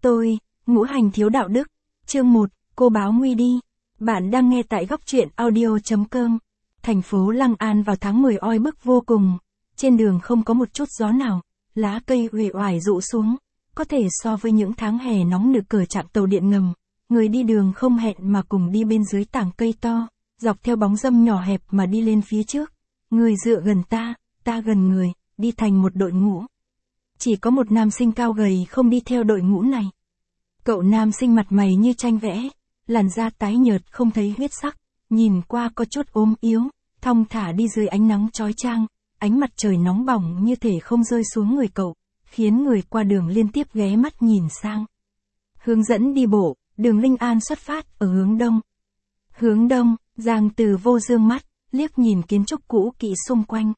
Tôi, ngũ hành thiếu đạo đức. Chương 1, cô báo nguy đi. Bạn đang nghe tại góc truyện audio.com. Thành phố Lăng An vào tháng 10 oi bức vô cùng. Trên đường không có một chút gió nào, lá cây uể oải rũ xuống. Có thể so với những tháng hè nóng nực cờ trạm tàu điện ngầm. Người đi đường không hẹn mà cùng đi bên dưới tảng cây to, dọc theo bóng râm nhỏ hẹp mà đi lên phía trước. Người dựa gần ta gần người, đi thành một đội ngũ. Chỉ có một nam sinh cao gầy không đi theo đội ngũ này. Cậu nam sinh mặt mày như tranh vẽ, làn da tái nhợt không thấy huyết sắc, nhìn qua có chút ốm yếu, thong thả đi dưới ánh nắng chói chang, ánh mặt trời nóng bỏng như thể không rơi xuống người cậu, khiến người qua đường liên tiếp ghé mắt nhìn sang. Hướng dẫn đi bộ, đường Linh An xuất phát ở hướng đông. Hướng đông, Giang Từ Vô dương mắt, liếc nhìn kiến trúc cũ kỹ xung quanh.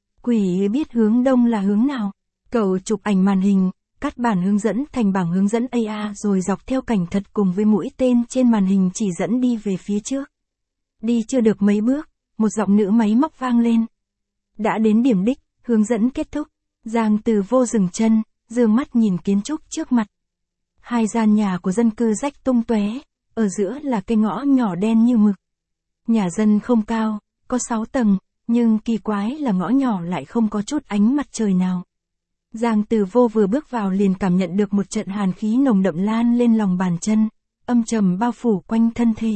Quỷ biết hướng đông là hướng nào. Cậu chụp ảnh màn hình, cắt bản hướng dẫn thành bảng hướng dẫn AI rồi dọc theo cảnh thật cùng với mũi tên trên màn hình chỉ dẫn đi về phía trước. Đi chưa được mấy bước, một giọng nữ máy móc vang lên. Đã đến điểm đích, hướng dẫn kết thúc. Giang Từ Vô dừng chân, dương mắt nhìn kiến trúc trước mặt. Hai gian nhà của dân cư rách tung tóe, ở giữa là cái ngõ nhỏ đen như mực. Nhà dân không cao, có 6 tầng, nhưng kỳ quái là ngõ nhỏ lại không có chút ánh mặt trời nào. Giang Từ Vô vừa bước vào liền cảm nhận được một trận hàn khí nồng đậm lan lên lòng bàn chân, âm trầm bao phủ quanh thân thể.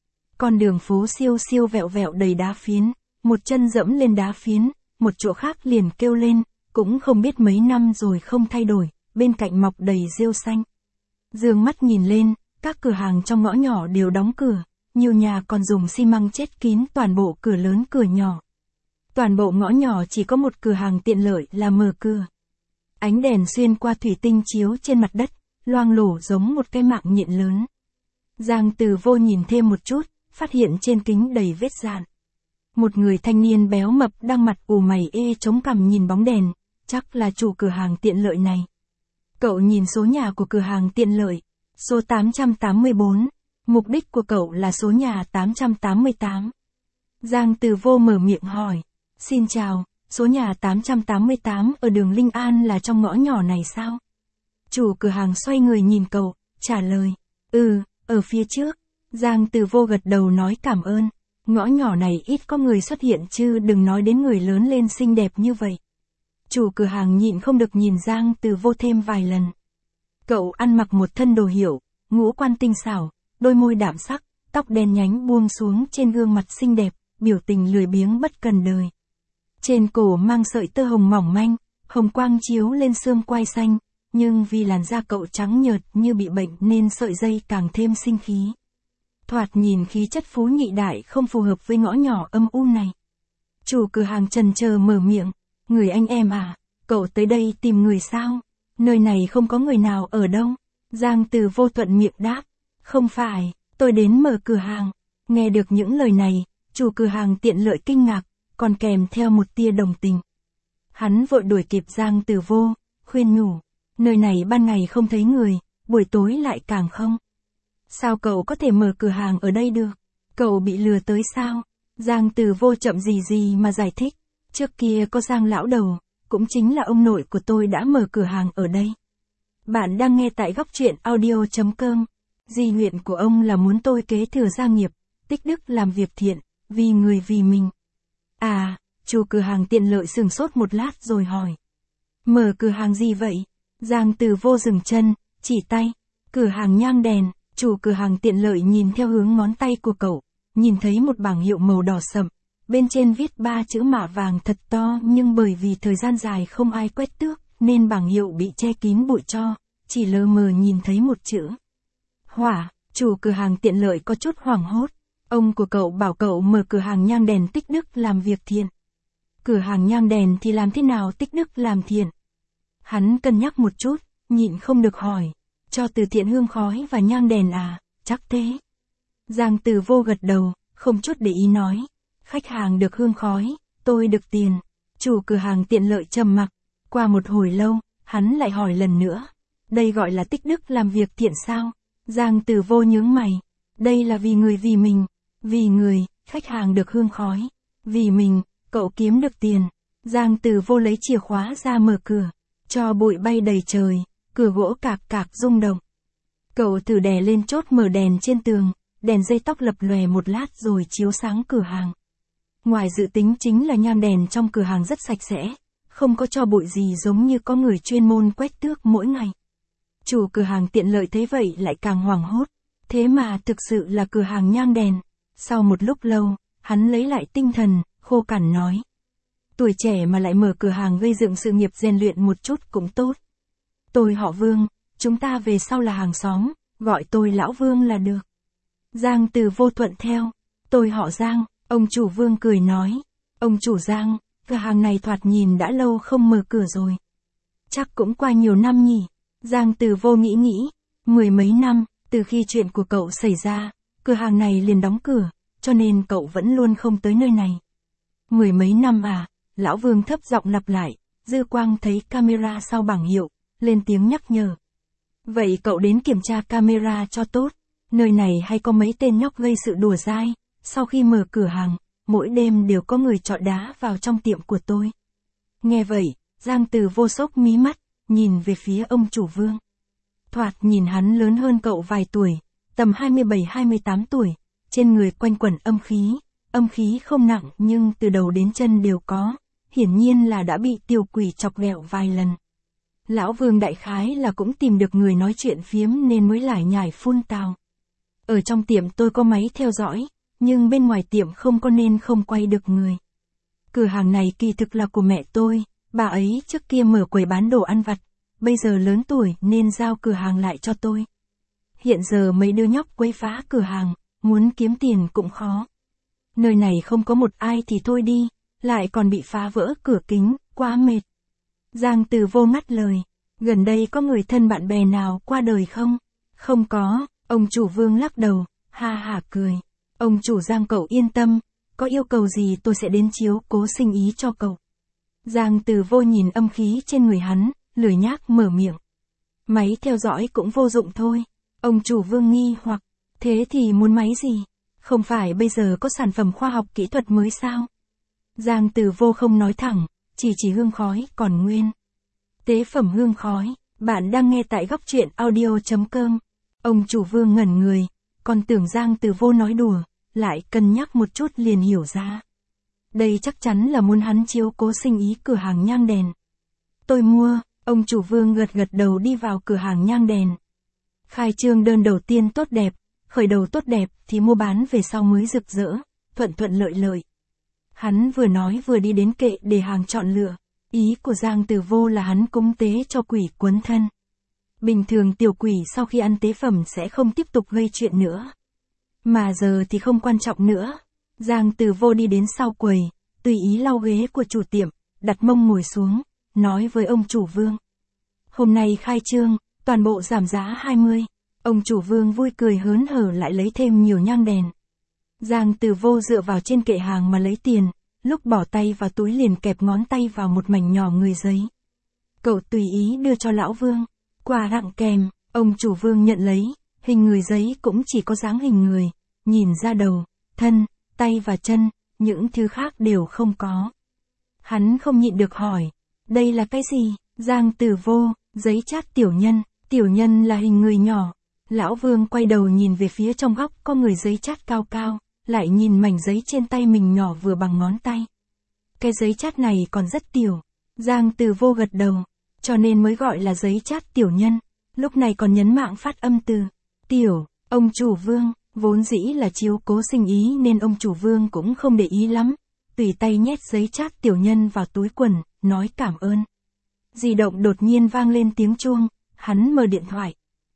Con đường phố siêu siêu vẹo vẹo đầy đá phiến, một chân dẫm lên đá phiến, một chỗ khác liền kêu lên, cũng không biết mấy năm rồi không thay đổi, bên cạnh mọc đầy rêu xanh. Dương mắt nhìn lên, các cửa hàng trong ngõ nhỏ đều đóng cửa, nhiều nhà còn dùng xi măng chết kín toàn bộ cửa lớn cửa nhỏ. Toàn bộ ngõ nhỏ chỉ có một cửa hàng tiện lợi là mở cửa. Ánh đèn xuyên qua thủy tinh chiếu trên mặt đất, loang lổ giống một cái mạng nhện lớn. Giang Từ Vô nhìn thêm một chút, phát hiện trên kính đầy vết dạn. Một người thanh niên béo mập đang mặt ù mày chống cằm nhìn bóng đèn, chắc là chủ cửa hàng tiện lợi này. Cậu nhìn số nhà của cửa hàng tiện lợi, số 884, mục đích của cậu là số nhà 888. Giang Từ Vô mở miệng hỏi, xin chào, số nhà 888 ở đường Linh An là trong ngõ nhỏ này sao? Chủ cửa hàng xoay người nhìn cậu, trả lời, ở phía trước. Giang Từ Vô gật đầu nói cảm ơn, ngõ nhỏ này ít có người xuất hiện chứ đừng nói đến người lớn lên xinh đẹp như vậy. Chủ cửa hàng nhịn không được nhìn Giang Từ Vô thêm vài lần. Cậu ăn mặc một thân đồ hiệu, ngũ quan tinh xảo, đôi môi đạm sắc, tóc đen nhánh buông xuống trên gương mặt xinh đẹp, biểu tình lười biếng bất cần đời. Trên cổ mang sợi tơ hồng mỏng manh, hồng quang chiếu lên xương quai xanh, nhưng vì làn da cậu trắng nhợt như bị bệnh nên sợi dây càng thêm sinh khí. Thoạt nhìn khí chất phú nhị đại không phù hợp với ngõ nhỏ âm u này. Chủ cửa hàng chần chờ mở miệng, người anh em à, cậu tới đây tìm người sao? Nơi này không có người nào ở đâu. Giang Từ Vô thuận miệng đáp, không phải, tôi đến mở cửa hàng. Nghe được những lời này, chủ cửa hàng tiện lợi kinh ngạc, còn kèm theo một tia đồng tình. Hắn vội đuổi kịp Giang Từ Vô, khuyên nhủ, nơi này ban ngày không thấy người, buổi tối lại càng không. Sao cậu có thể mở cửa hàng ở đây được? Cậu bị lừa tới sao? Giang Từ Vô chậm gì mà giải thích, trước kia có Giang lão đầu, cũng chính là ông nội của tôi đã mở cửa hàng ở đây. Bạn đang nghe tại góc truyện audio.com. Di nguyện của ông là muốn tôi kế thừa gia nghiệp, tích đức làm việc thiện, vì người vì mình. À, chủ cửa hàng tiện lợi sửng sốt một lát rồi hỏi. Mở cửa hàng gì vậy? Giang Từ Vô dừng chân, chỉ tay. Cửa hàng nhang đèn. Chủ cửa hàng tiện lợi nhìn theo hướng ngón tay của cậu, nhìn thấy một bảng hiệu màu đỏ sậm, bên trên viết 3 chữ mạ vàng thật to nhưng bởi vì thời gian dài không ai quét tước, nên bảng hiệu bị che kín bụi tro, chỉ lờ mờ nhìn thấy một chữ. Hỏa, chủ cửa hàng tiện lợi có chút hoảng hốt, ông của cậu bảo cậu mở cửa hàng nhang đèn tích đức làm việc thiện. Cửa hàng nhang đèn thì làm thế nào tích đức làm thiện? Hắn cân nhắc một chút, nhịn không được hỏi. Cho từ thiện hương khói và nhang đèn à, chắc thế. Giang Từ Vô gật đầu, không chút để ý nói. Khách hàng được hương khói, tôi được tiền. Chủ cửa hàng tiện lợi trầm mặc. Qua một hồi lâu, hắn lại hỏi lần nữa. Đây gọi là tích đức làm việc thiện sao? Giang Từ Vô nhướng mày. Đây là vì người vì mình. Vì người, khách hàng được hương khói. Vì mình, cậu kiếm được tiền. Giang Từ Vô lấy chìa khóa ra mở cửa. Cho bụi bay đầy trời. Cửa gỗ cạc cạc rung động, Cậu thử đè lên chốt mở đèn trên tường, đèn dây tóc lập lòe một lát rồi chiếu sáng cửa hàng. Ngoài dự tính chính là nhang đèn trong cửa hàng rất sạch sẽ, không có tro bụi gì giống như có người chuyên môn quét tước mỗi ngày. Chủ cửa hàng tiện lợi thấy vậy lại càng hoảng hốt, thế mà thực sự là cửa hàng nhang đèn. Sau một lúc lâu, hắn lấy lại tinh thần, khô cằn nói. Tuổi trẻ mà lại mở cửa hàng gây dựng sự nghiệp rèn luyện một chút cũng tốt. Tôi họ Vương, chúng ta về sau là hàng xóm, gọi tôi Lão Vương là được. Giang Từ Vô thuận theo. Tôi họ Giang, ông chủ Vương cười nói. Ông chủ Giang, cửa hàng này thoạt nhìn đã lâu không mở cửa rồi. Chắc cũng qua nhiều năm nhỉ. Giang Từ Vô nghĩ, 10 mấy năm, từ khi chuyện của cậu xảy ra, cửa hàng này liền đóng cửa, cho nên cậu vẫn luôn không tới nơi này. 10 mấy năm à, Lão Vương thấp giọng lặp lại, dư quang thấy camera sau bảng hiệu, lên tiếng nhắc nhở. Vậy cậu đến kiểm tra camera cho tốt, nơi này hay có mấy tên nhóc gây sự đùa dai, sau khi mở cửa hàng, mỗi đêm đều có người trọ đá vào trong tiệm của tôi. Nghe vậy, Giang Từ Vô sốc mí mắt, nhìn về phía ông chủ Vương. Thoạt nhìn hắn lớn hơn cậu vài tuổi, tầm 27-28 tuổi, trên người quanh quẩn âm khí không nặng nhưng từ đầu đến chân đều có, hiển nhiên là đã bị tiểu quỷ chọc ghẹo vài lần. Lão Vương đại khái là cũng tìm được người nói chuyện phiếm nên mới lải nhải phun tào. Ở trong tiệm tôi có máy theo dõi, nhưng bên ngoài tiệm không có nên không quay được người. Cửa hàng này kỳ thực là của mẹ tôi, bà ấy trước kia mở quầy bán đồ ăn vặt, bây giờ lớn tuổi nên giao cửa hàng lại cho tôi. Hiện giờ mấy đứa nhóc quấy phá cửa hàng, muốn kiếm tiền cũng khó. Nơi này không có một ai thì thôi đi, lại còn bị phá vỡ cửa kính, quá mệt. Giang Từ Vô ngắt lời, gần đây có người thân bạn bè nào qua đời không? Không có, ông chủ Vương lắc đầu, ha hả cười. Ông chủ Giang cậu yên tâm, có yêu cầu gì tôi sẽ đến chiếu cố sinh ý cho cậu. Giang Từ Vô nhìn âm khí trên người hắn, lười nhác mở miệng. Máy theo dõi cũng vô dụng thôi. Ông chủ Vương nghi hoặc, thế thì muốn máy gì? Không phải bây giờ có sản phẩm khoa học kỹ thuật mới sao? Giang Từ Vô không nói thẳng, chỉ hương khói còn nguyên. Tế phẩm hương khói, bạn đang nghe tại góc truyện audio.com. Ông chủ Vương ngẩn người, còn tưởng Giang Từ Vô nói đùa, lại cân nhắc một chút liền hiểu ra. Đây chắc chắn là muốn hắn chiếu cố sinh ý cửa hàng nhang đèn. Tôi mua, ông chủ Vương gật đầu đi vào cửa hàng nhang đèn. Khai trương đơn đầu tiên tốt đẹp, khởi đầu tốt đẹp thì mua bán về sau mới rực rỡ, thuận lợi. Hắn vừa nói vừa đi đến kệ để hàng chọn lựa, ý của Giang Từ Vô là hắn cúng tế cho quỷ quấn thân. Bình thường tiểu quỷ sau khi ăn tế phẩm sẽ không tiếp tục gây chuyện nữa. Mà giờ thì không quan trọng nữa. Giang Từ Vô đi đến sau quầy, tùy ý lau ghế của chủ tiệm, đặt mông ngồi xuống, nói với ông chủ Vương. Hôm nay khai trương, toàn bộ giảm giá 20. Ông chủ Vương vui cười hớn hở lại lấy thêm nhiều nhang đèn. Giang Từ Vô dựa vào trên kệ hàng mà lấy tiền, lúc bỏ tay vào túi liền kẹp ngón tay vào một mảnh nhỏ người giấy. Cậu tùy ý đưa cho Lão Vương. Quà tặng kèm, ông chủ Vương nhận lấy, hình người giấy cũng chỉ có dáng hình người, nhìn ra đầu, thân, tay và chân, những thứ khác đều không có. Hắn không nhịn được hỏi, đây là cái gì? Giang Từ Vô, giấy chát tiểu nhân là hình người nhỏ. Lão Vương quay đầu nhìn về phía trong góc có người giấy chát cao cao, lại nhìn mảnh giấy trên tay mình nhỏ vừa bằng ngón tay. Cái giấy chát này còn rất tiểu. Giang Từ Vô gật đầu, cho nên mới gọi là giấy chát tiểu nhân, lúc này còn nhấn mạng phát âm từ tiểu. Ông chủ Vương, vốn dĩ là chiếu cố sinh ý nên ông chủ Vương cũng không để ý lắm, tùy tay nhét giấy chát tiểu nhân vào túi quần, nói cảm ơn. Di động đột nhiên vang lên tiếng chuông, hắn mở điện thoại.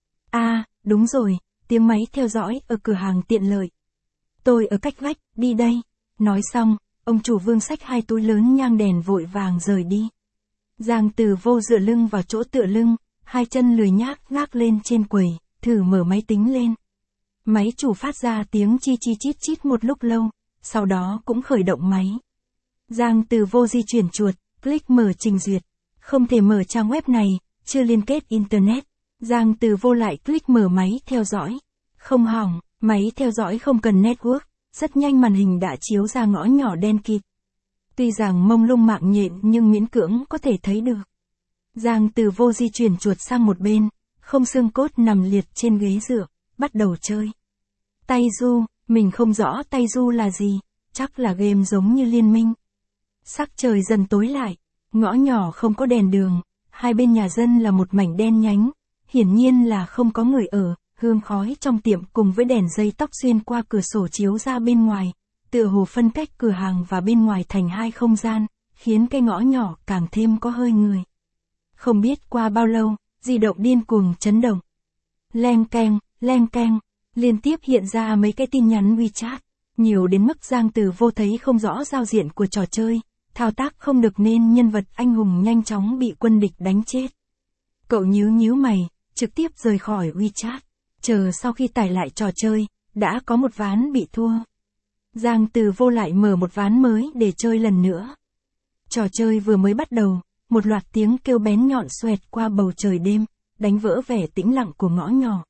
Đúng rồi, tiếng máy theo dõi ở cửa hàng tiện lợi. Tôi ở cách vách, đi đây. Nói xong, ông chủ Vương xách 2 túi lớn nhang đèn vội vàng rời đi. Giang Từ Vô dựa lưng vào chỗ tựa lưng, 2 chân lười nhác gác lên trên quầy, thử mở máy tính lên. Máy chủ phát ra tiếng chi chít chít một lúc lâu, sau đó cũng khởi động máy. Giang Từ Vô di chuyển chuột, click mở trình duyệt. Không thể mở trang web này, chưa liên kết internet. Giang Từ Vô lại click mở máy theo dõi. Không hỏng, máy theo dõi không cần network, rất nhanh màn hình đã chiếu ra ngõ nhỏ đen kịt. Tuy rằng mông lung mạng nhện nhưng miễn cưỡng có thể thấy được. Giang Từ Vô di chuyển chuột sang một bên, không xương cốt nằm liệt trên ghế dựa, bắt đầu chơi. Tay du, mình không rõ tay du là gì, chắc là game giống như Liên Minh. Sắc trời dần tối lại, ngõ nhỏ không có đèn đường, hai bên nhà dân là một mảnh đen nhánh, hiển nhiên là không có người ở, hương khói trong tiệm cùng với đèn dây tóc xuyên qua cửa sổ chiếu ra bên ngoài, tựa hồ phân cách cửa hàng và bên ngoài thành hai không gian, khiến cái ngõ nhỏ càng thêm có hơi người. Không biết qua bao lâu, di động điên cuồng chấn động. Leng keng, liên tiếp hiện ra mấy cái tin nhắn WeChat, nhiều đến mức Giang Từ Vô thấy không rõ giao diện của trò chơi, thao tác không được nên nhân vật anh hùng nhanh chóng bị quân địch đánh chết. Cậu nhíu mày, trực tiếp rời khỏi WeChat, chờ sau khi tải lại trò chơi, đã có một ván bị thua. Giang Từ Vô lại mở một ván mới để chơi lần nữa. Trò chơi vừa mới bắt đầu, một loạt tiếng kêu bén nhọn xoẹt qua bầu trời đêm, đánh vỡ vẻ tĩnh lặng của ngõ nhỏ.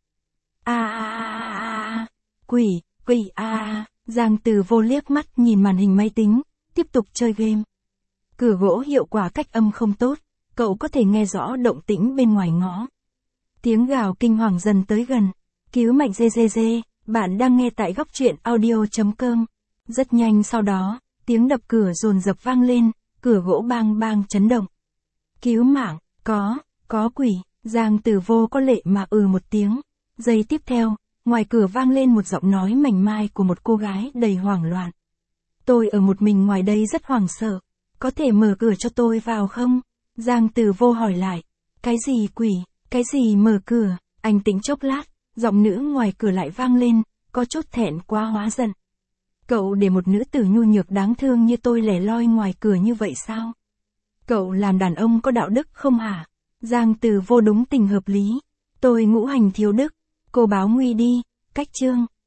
Quỷ, Giang Từ Vô liếc mắt nhìn màn hình máy tính, tiếp tục chơi game. Cửa gỗ hiệu quả cách âm không tốt, cậu có thể nghe rõ động tĩnh bên ngoài ngõ. Tiếng gào kinh hoàng dần tới gần. Cứu mạnh GGG, bạn đang nghe tại góc truyện audio.com. Rất nhanh sau đó, tiếng đập cửa dồn dập vang lên, cửa gỗ bang bang chấn động. Cứu mạng, có quỷ, Giang Từ Vô có lệ mà một tiếng. Giây tiếp theo, ngoài cửa vang lên một giọng nói mảnh mai của một cô gái đầy hoảng loạn. Tôi ở một mình ngoài đây rất hoảng sợ, có thể mở cửa cho tôi vào không? Giang Từ Vô hỏi lại. Cái gì quỷ, cái gì mở cửa? Anh tĩnh chốc lát, giọng nữ ngoài cửa lại vang lên, có chút thẹn quá hóa giận. Cậu để một nữ tử nhu nhược đáng thương như tôi lẻ loi ngoài cửa như vậy sao? Cậu làm đàn ông có đạo đức không hả? Giang Từ Vô đúng tình hợp lý. Tôi ngũ hành thiếu đức, cô báo nguy đi, cách chương.